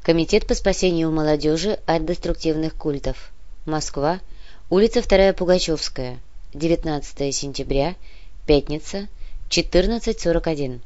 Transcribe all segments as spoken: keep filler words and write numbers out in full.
Комитет по спасению молодежи от деструктивных культов. Москва. Улица вторая Пугачевская. девятнадцатое сентября. Пятница. четырнадцать сорок один.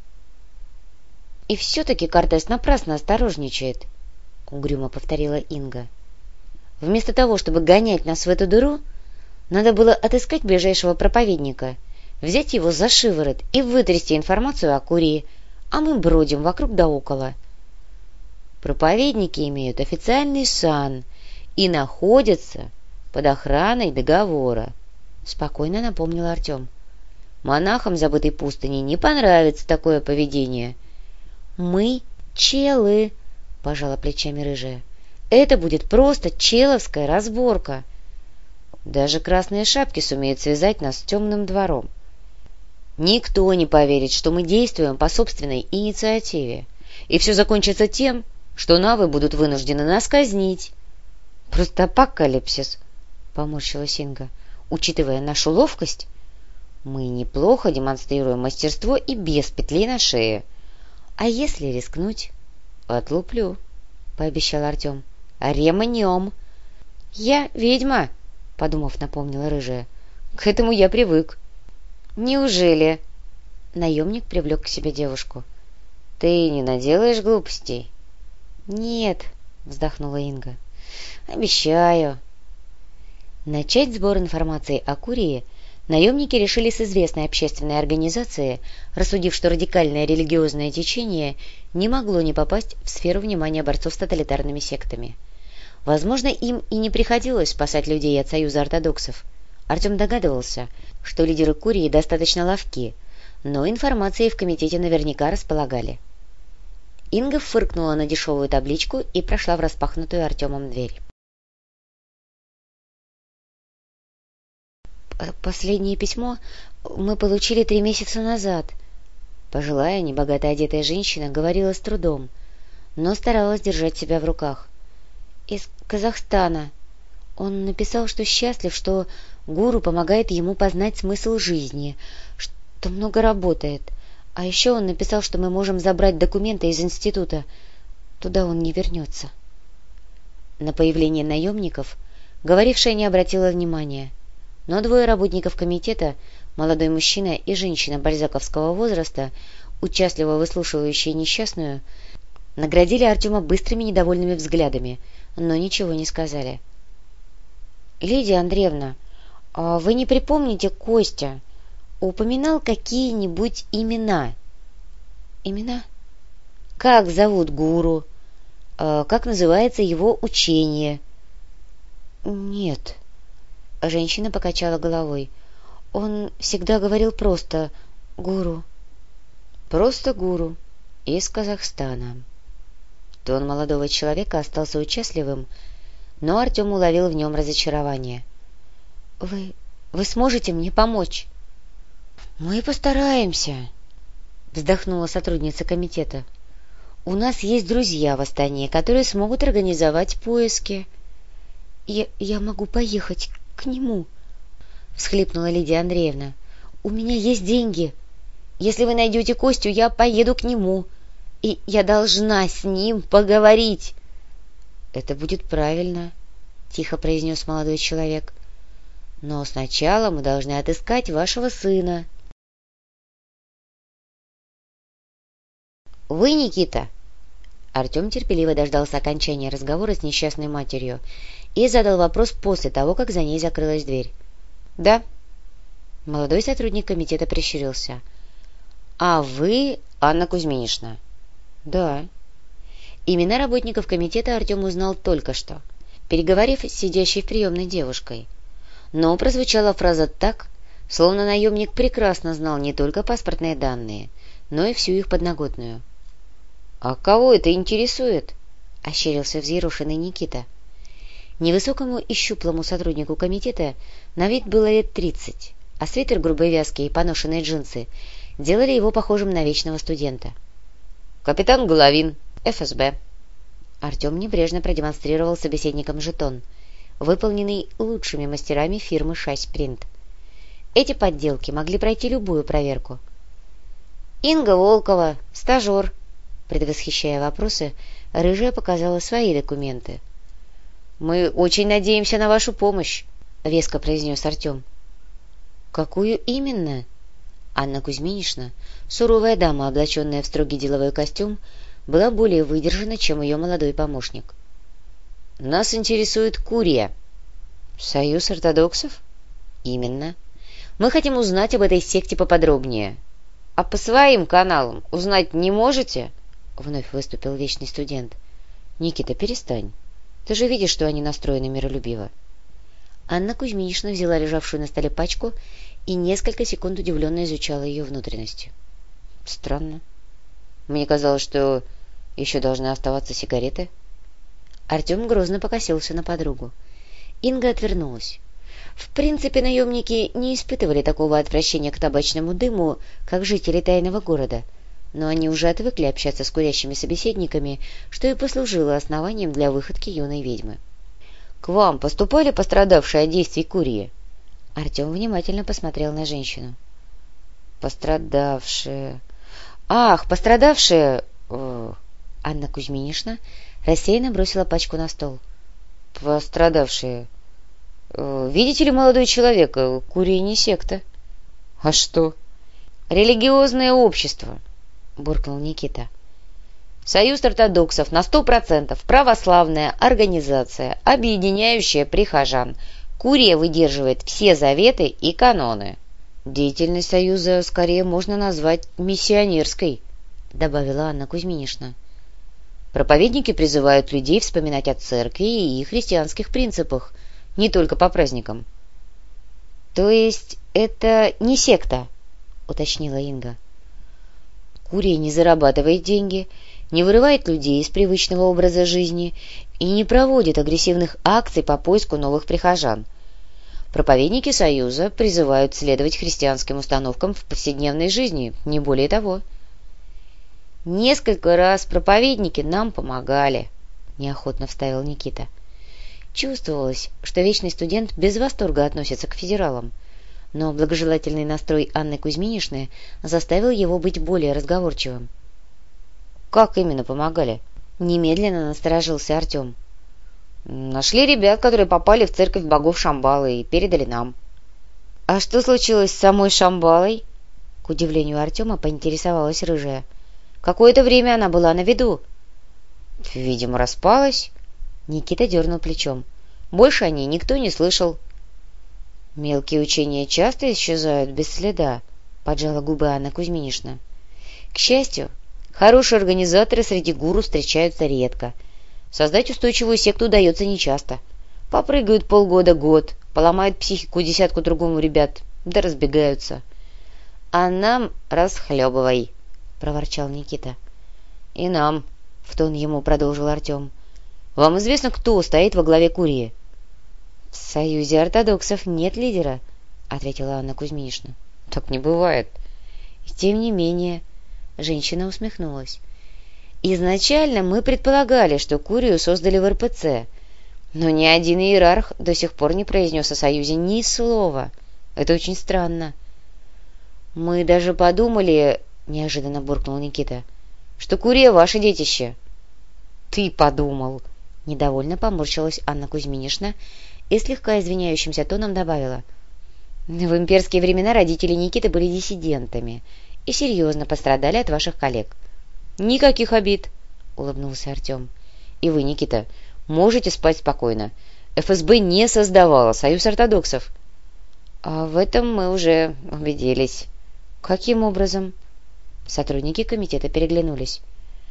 «И все-таки Кортес напрасно осторожничает», — угрюмо повторила Инга. «Вместо того, чтобы гонять нас в эту дыру, надо было отыскать ближайшего проповедника, взять его за шиворот и вытрясти информацию о Курии, а мы бродим вокруг да около». «Проповедники имеют официальный сан и находятся под охраной договора», — спокойно напомнил Артем. «Монахам забытой пустыни не понравится такое поведение». «Мы челы», — пожала плечами рыжая. «Это будет просто человская разборка. Даже красные шапки сумеют связать нас с темным двором. Никто не поверит, что мы действуем по собственной инициативе, и все закончится тем, что навы будут вынуждены нас казнить». «Просто апокалипсис», — поморщилась Инга. «Учитывая нашу ловкость, мы неплохо демонстрируем мастерство и без петлей на шее. А если рискнуть?» «Отлуплю», — пообещал Артем. «Ремнем». «Я ведьма», — подумав, напомнила рыжая. «К этому я привык». «Неужели?» Наемник привлек к себе девушку. «Ты не наделаешь глупостей?» «Нет», — вздохнула Инга. «Обещаю». Начать сбор информации о Курии наемники решили с известной общественной организации, рассудив, что радикальное религиозное течение не могло не попасть в сферу внимания борцов с тоталитарными сектами. Возможно, им и не приходилось спасать людей от союза ортодоксов. Артем догадывался, что лидеры Курии достаточно ловки, но информацией в комитете наверняка располагали. Инга фыркнула на дешевую табличку и прошла в распахнутую Артемом дверь. «Последнее письмо мы получили три месяца назад», — пожилая, небогато одетая женщина говорила с трудом, но старалась держать себя в руках. «Из Казахстана. Он написал, что счастлив, что гуру помогает ему познать смысл жизни, что много работает. А еще он написал, что мы можем забрать документы из института. Туда он не вернется». На появление наемников говорившая не обратила внимания, но двое работников комитета, молодой мужчина и женщина бальзаковского возраста, участливо выслушивающие несчастную, наградили Артема быстрыми недовольными взглядами, но ничего не сказали. «Лидия Андреевна, а вы не припомните, Костя упоминал какие-нибудь имена?» «Имена? Как зовут гуру? А как называется его учение?» «Нет». Женщина покачала головой. «Он всегда говорил просто «гуру». «Просто гуру. Из Казахстана». Тон молодого человека остался участливым, но Артем уловил в нем разочарование. «Вы... вы сможете мне помочь?» «Мы постараемся», — вздохнула сотрудница комитета. «У нас есть друзья в Астане, которые смогут организовать поиски». «Я, я могу поехать к нему», — всхлипнула Лидия Андреевна. «У меня есть деньги. Если вы найдете Костю, я поеду к нему, и я должна с ним поговорить». «Это будет правильно», — тихо произнес молодой человек. «Но сначала мы должны отыскать вашего сына». «Вы, Никита?» Артем терпеливо дождался окончания разговора с несчастной матерью и задал вопрос после того, как за ней закрылась дверь. «Да». Молодой сотрудник комитета прищурился. «А вы Анна Кузьминишна?» «Да». Имена работников комитета Артем узнал только что, переговорив с сидящей в приемной девушкой. Но прозвучала фраза так, словно наемник прекрасно знал не только паспортные данные, но и всю их подноготную. «А кого это интересует?» — ощерился взъерошенный Никита. Невысокому и щуплому сотруднику комитета на вид было лет тридцать, а свитер грубой вязки и поношенные джинсы делали его похожим на вечного студента. «Капитан Головин, эф эс бэ». Артем небрежно продемонстрировал собеседникам жетон, выполненный лучшими мастерами фирмы «Шась-Принт». Эти подделки могли пройти любую проверку. «Инга Волкова, стажер», предвосхищая вопросы, Рыжая показала свои документы. «Мы очень надеемся на вашу помощь», — веско произнес Артем. «Какую именно?» Анна Кузьминишна, суровая дама, облаченная в строгий деловой костюм, была более выдержана, чем ее молодой помощник. «Нас интересует Курия». «Союз ортодоксов?» «Именно. Мы хотим узнать об этой секте поподробнее». «А по своим каналам узнать не можете?» — вновь выступил вечный студент. «Никита, перестань. Ты же видишь, что они настроены миролюбиво». Анна Кузьминишна взяла лежавшую на столе пачку и несколько секунд удивленно изучала ее внутренности. «Странно. Мне казалось, что еще должны оставаться сигареты». Артем грозно покосился на подругу. Инга отвернулась. В принципе, наемники не испытывали такого отвращения к табачному дыму, как жители тайного города, но они уже отвыкли общаться с курящими собеседниками, что и послужило основанием для выходки юной ведьмы. — К вам поступали пострадавшие от действий Курии? Артем внимательно посмотрел на женщину. — Пострадавшие... Ах, пострадавшие... О... Анна Кузьминишна рассеянно бросила пачку на стол. — Пострадавшие... Видите ли, молодой человек, Курия не секта. — А что? — Религиозное общество, — буркнул Никита. — Союз ортодоксов на сто процентов православная организация, объединяющая прихожан. Курия выдерживает все заветы и каноны. — Деятельность союза скорее можно назвать миссионерской, — добавила Анна Кузьминишна. — Проповедники призывают людей вспоминать о церкви и христианских принципах, не только по праздникам. — То есть это не секта? — уточнила Инга. — Курия не зарабатывает деньги, не вырывает людей из привычного образа жизни и не проводит агрессивных акций по поиску новых прихожан. Проповедники Союза призывают следовать христианским установкам в повседневной жизни, не более того. — Несколько раз проповедники нам помогали, — неохотно вставил Никита. Чувствовалось, что вечный студент без восторга относится к федералам, но благожелательный настрой Анны Кузьминишны заставил его быть более разговорчивым. — Как именно помогали? — немедленно насторожился Артем. — Нашли ребят, которые попали в церковь богов Шамбалы, и передали нам. — А что случилось с самой Шамбалой? К удивлению Артема поинтересовалась Рыжая. — Какое-то время она была на виду. — Видимо, распалась. Никита дернул плечом. Больше о ней никто не слышал. — Мелкие учения часто исчезают без следа, — поджала губы Анна Кузьминишна. — К счастью, хорошие организаторы среди гуру встречаются редко. Создать устойчивую секту удается нечасто. Попрыгают полгода-год, поломают психику десятку другому ребят, да разбегаются. — А нам расхлебывай, — проворчал Никита. — И нам, — в тон ему продолжил Артем. — Вам известно, кто стоит во главе Курии? — В Союзе ортодоксов нет лидера, — ответила Анна Кузьминишна. — Так не бывает. — Тем не менее, женщина усмехнулась. — Изначально мы предполагали, что Курию создали в эр пэ цэ, но ни один иерарх до сих пор не произнес о Союзе ни слова. Это очень странно. — Мы даже подумали, — неожиданно буркнул Никита, — что Курия ваше детище. — Ты подумал! — недовольно поморщилась Анна Кузьминишна и слегка извиняющимся тоном добавила. — В имперские времена родители Никиты были диссидентами и серьезно пострадали от ваших коллег. — Никаких обид, — улыбнулся Артем. — И вы, Никита, можете спать спокойно. эф эс бэ не создавала Союз ортодоксов. — А в этом мы уже убедились. — Каким образом? Сотрудники комитета переглянулись.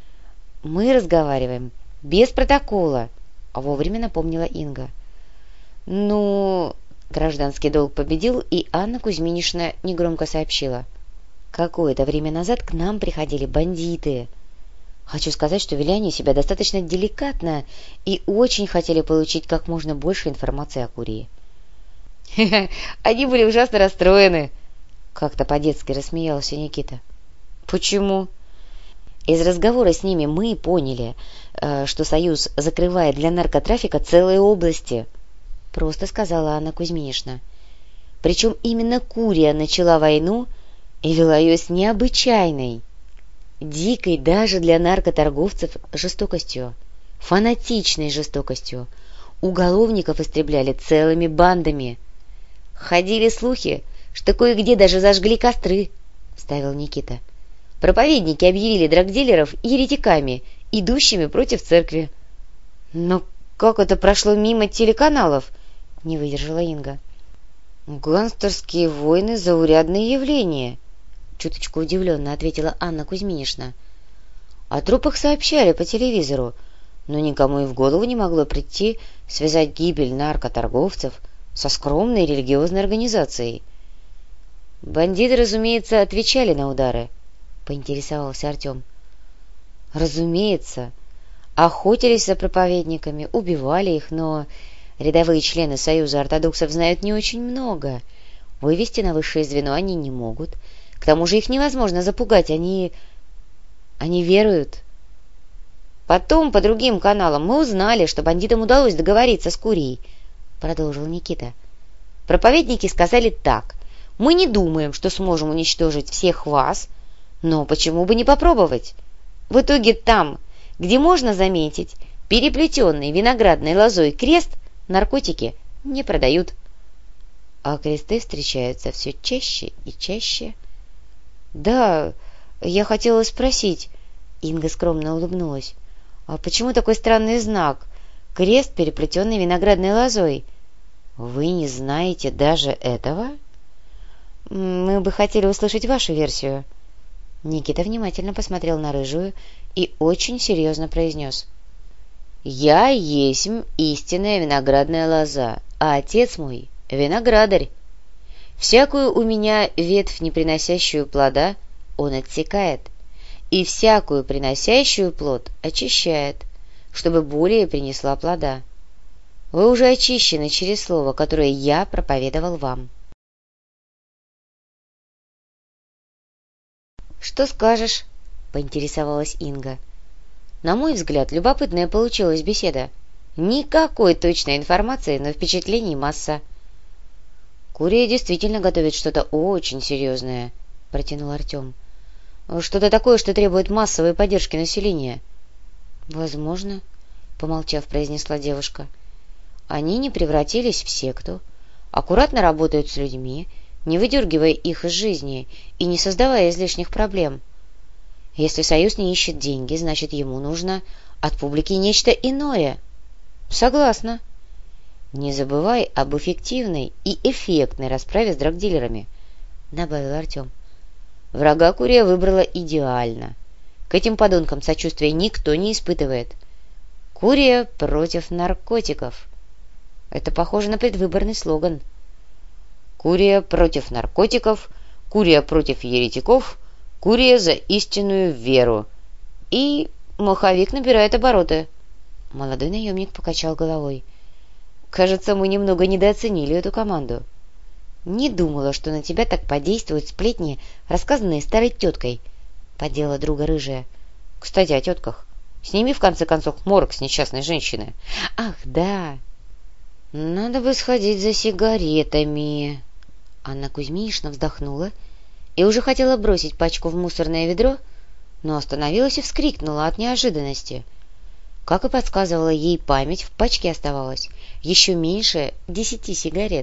— Мы разговариваем без протокола, — вовремя напомнила Инга. — Ну... Гражданский долг победил, и Анна Кузьминишна негромко сообщила. Какое-то время назад к нам приходили бандиты. Хочу сказать, что вели они себя достаточно деликатно и очень хотели получить как можно больше информации о Курии. — Они были ужасно расстроены, — как-то по-детски рассмеялся Никита. — Почему? Из разговора с ними мы поняли, что Союз закрывает для наркотрафика целые области, — просто сказала Анна Кузьминишна. Причем именно Курия начала войну и вела ее с необычайной. дикой даже для наркоторговцев жестокостью, фанатичной жестокостью. Уголовников истребляли целыми бандами. Ходили слухи, что кое-где даже зажгли костры, — вставил Никита. Проповедники объявили драгдилеров еретиками, идущими против церкви. — Но как это прошло мимо телеканалов? — не выдержала Инга. — Гангстерские войны — заурядное явление, — чуточку удивленно ответила Анна Кузьминишна. О трупах сообщали по телевизору, но никому и в голову не могло прийти связать гибель наркоторговцев со скромной религиозной организацией. Бандиты, разумеется, отвечали на удары, — поинтересовался Артем. — Разумеется. Охотились за проповедниками, убивали их, но рядовые члены Союза ортодоксов знают не очень много. Вывести на высшее звено они не могут. К тому же их невозможно запугать, они... они веруют. Потом по другим каналам мы узнали, что бандитам удалось договориться с Курией, — продолжил Никита. Проповедники сказали так: мы не думаем, что сможем уничтожить всех вас, но почему бы не попробовать? В итоге там, где можно заметить переплетенный виноградной лозой крест, наркотики не продают. А кресты встречаются все чаще и чаще. — Да, я хотела спросить, — Инга скромно улыбнулась, — а почему такой странный знак? Крест, переплетенный виноградной лозой. Вы не знаете даже этого? Мы бы хотели услышать вашу версию. Никита внимательно посмотрел на рыжую и очень серьезно произнес. Я есмь истинная виноградная лоза, а отец мой — виноградарь. Всякую у меня ветвь, не приносящую плода, он отсекает, и всякую приносящую плод очищает, чтобы более принесла плода. Вы уже очищены через слово, которое я проповедовал вам. — Что скажешь? — поинтересовалась Инга. На мой взгляд, любопытная получилась беседа. Никакой точной информации, но впечатлений масса. — Курия действительно готовит что-то очень серьезное, — протянул Артем. — Что-то такое, что требует массовой поддержки населения. — Возможно, — помолчав, произнесла девушка. — Они не превратились в секту, аккуратно работают с людьми, не выдергивая их из жизни и не создавая излишних проблем. Если Союз не ищет деньги, значит, ему нужно от публики нечто иное. — Согласна. — Не забывай об эффективной и эффектной расправе с драгдилерами, — добавил Артем. Врага Курия выбрала идеально. К этим подонкам сочувствия никто не испытывает. Курия против наркотиков. Это похоже на предвыборный слоган. Курия против наркотиков, Курия против еретиков, Курия за истинную веру. И маховик набирает обороты. Молодой наемник покачал головой. Кажется, мы немного недооценили эту команду. Не думала, что на тебя так подействуют сплетни, рассказанные старой теткой, — поддела друга рыжая. Кстати, о тетках. Сними, в конце концов, морок с несчастной женщины. Ах, да. Надо бы сходить за сигаретами. Анна Кузьминишна вздохнула и уже хотела бросить пачку в мусорное ведро, но остановилась и вскрикнула от неожиданности. Как и подсказывала ей память, в пачке оставалось еще меньше десяти сигарет.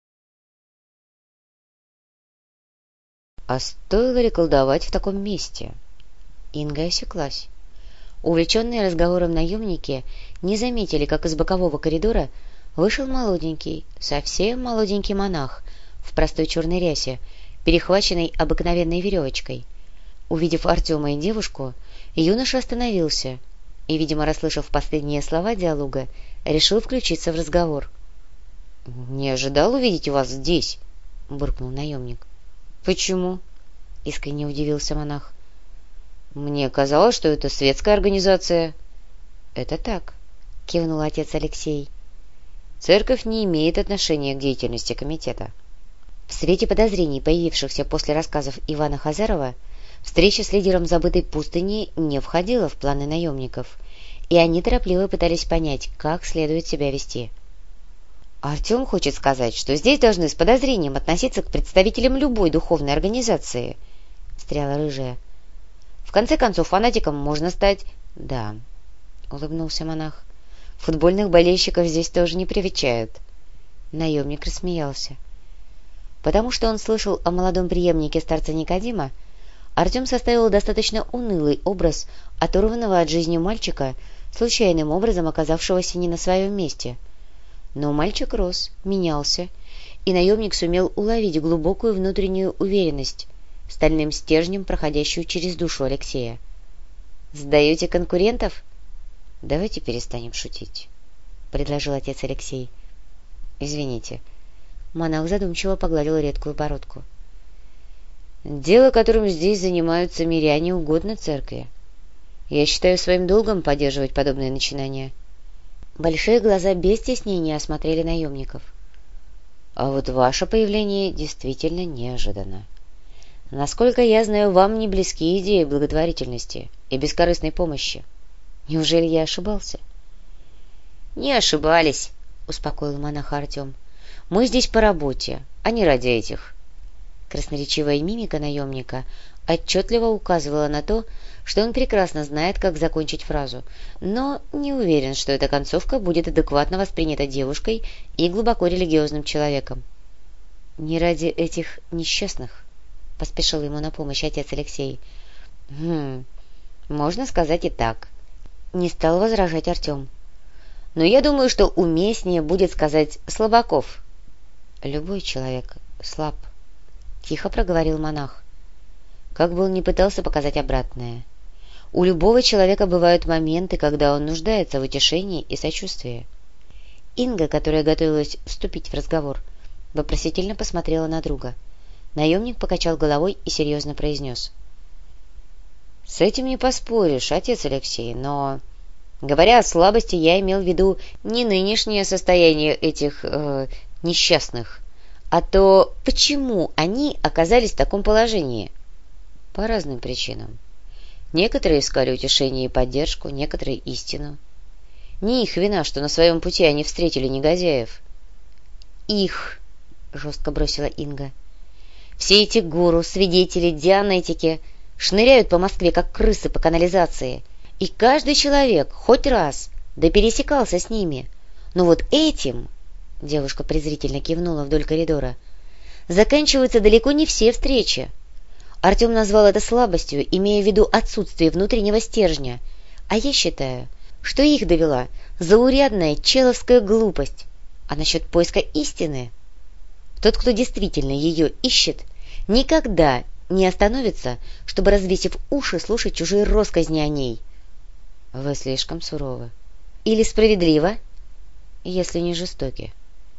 А стоило ли колдовать в таком месте? Инга осеклась. Увлеченные разговором наемники не заметили, как из бокового коридора вышел молоденький, совсем молоденький монах в простой черной рясе, перехваченной обыкновенной веревочкой. Увидев Артема и девушку, юноша остановился и, видимо, расслышав последние слова диалога, решил включиться в разговор. — Не ожидал увидеть вас здесь, — буркнул наемник. — Почему? — искренне удивился монах. — Мне казалось, что это светская организация. — Это так, — кивнул отец Алексей. — Церковь не имеет отношения к деятельности комитета. В свете подозрений, появившихся после рассказов Ивана Хазарова, встреча с лидером забытой пустыни не входила в планы наемников, и они торопливо пытались понять, как следует себя вести. Артем хочет сказать, что здесь должны с подозрением относиться к представителям любой духовной организации, — встряла рыжая. В конце концов, фанатиком можно стать. Да, улыбнулся монах. Футбольных болельщиков здесь тоже не привечают. Наемник рассмеялся. Потому что он слышал о молодом преемнике старца Никодима, Артем составил достаточно унылый образ оторванного от жизни мальчика, случайным образом оказавшегося не на своем месте. Но мальчик рос, менялся, и наемник сумел уловить глубокую внутреннюю уверенность, стальным стержнем, проходящую через душу Алексея. «Сдаете конкурентов?» «Давайте перестанем шутить», — предложил отец Алексей. «Извините». Монах задумчиво погладил редкую бородку. «Дело, которым здесь занимаются миряне, угодно церкви. Я считаю своим долгом поддерживать подобные начинания». Большие глаза без стеснения осмотрели наемников. «А вот ваше появление действительно неожиданно. Насколько я знаю, вам не близки идеи благотворительности и бескорыстной помощи. Неужели я ошибался?» «Не ошибались», — успокоил монаха Артем. «Мы здесь по работе, а не ради этих». Красноречивая мимика наемника отчетливо указывала на то, что он прекрасно знает, как закончить фразу, но не уверен, что эта концовка будет адекватно воспринята девушкой и глубоко религиозным человеком. «Не ради этих несчастных», — поспешил ему на помощь отец Алексей. «Хм, можно сказать и так», — не стал возражать Артем. «Но я думаю, что уместнее будет сказать слабаков». «Любой человек слаб», — тихо проговорил монах. Как бы он ни пытался показать обратное. У любого человека бывают моменты, когда он нуждается в утешении и сочувствии. Инга, которая готовилась вступить в разговор, вопросительно посмотрела на друга. Наемник покачал головой и серьезно произнес. «С этим не поспоришь, отец Алексей, но, говоря о слабости, я имел в виду не нынешнее состояние этих э, несчастных, а то, почему они оказались в таком положении. По разным причинам. Некоторые искали утешение и поддержку, некоторые — истину. Не их вина, что на своем пути они встретили негодяев». «Их!» — жестко бросила Инга. «Все эти гуру, свидетели, дианетики шныряют по Москве, как крысы по канализации, и каждый человек хоть раз да пересекался с ними. Но вот этим...» — девушка презрительно кивнула вдоль коридора. «Заканчиваются далеко не все встречи. Артем назвал это слабостью, имея в виду отсутствие внутреннего стержня, а я считаю, что их довела заурядная человская глупость. А насчет поиска истины? Тот, кто действительно ее ищет, никогда не остановится, чтобы, развесив уши, слушать чужие россказни о ней». «Вы слишком суровы». «Или справедливо, если не жестоки».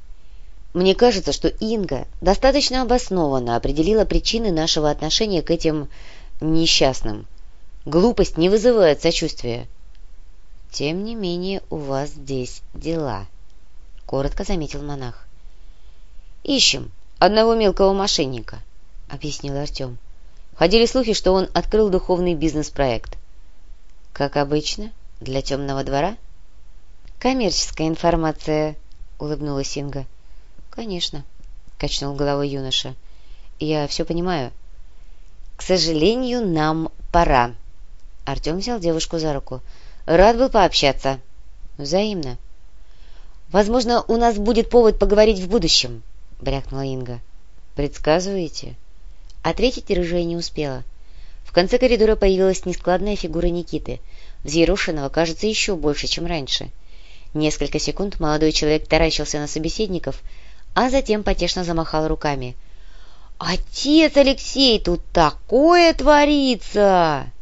«Мне кажется, что Инга достаточно обоснованно определила причины нашего отношения к этим несчастным. Глупость не вызывает сочувствия». «Тем не менее, у вас здесь дела», — коротко заметил монах. «Ищем одного мелкого мошенника», — объяснил Артем. «Ходили слухи, что он открыл духовный бизнес-проект». «Как обычно, для темного двора?» «Коммерческая информация», — улыбнулась Инга. «Конечно», — качнул головой юноша. «Я все понимаю». «К сожалению, нам пора». Артем взял девушку за руку. «Рад был пообщаться». «Взаимно». «Возможно, у нас будет повод поговорить в будущем», — брякнула Инга. «Предсказываете?» Ответить рыжая не успела. В конце коридора появилась нескладная фигура Никиты, взъерошенного, кажется, еще больше, чем раньше. Несколько секунд молодой человек таращился на собеседников, а затем потешно замахал руками. «Отец Алексей, тут такое творится!»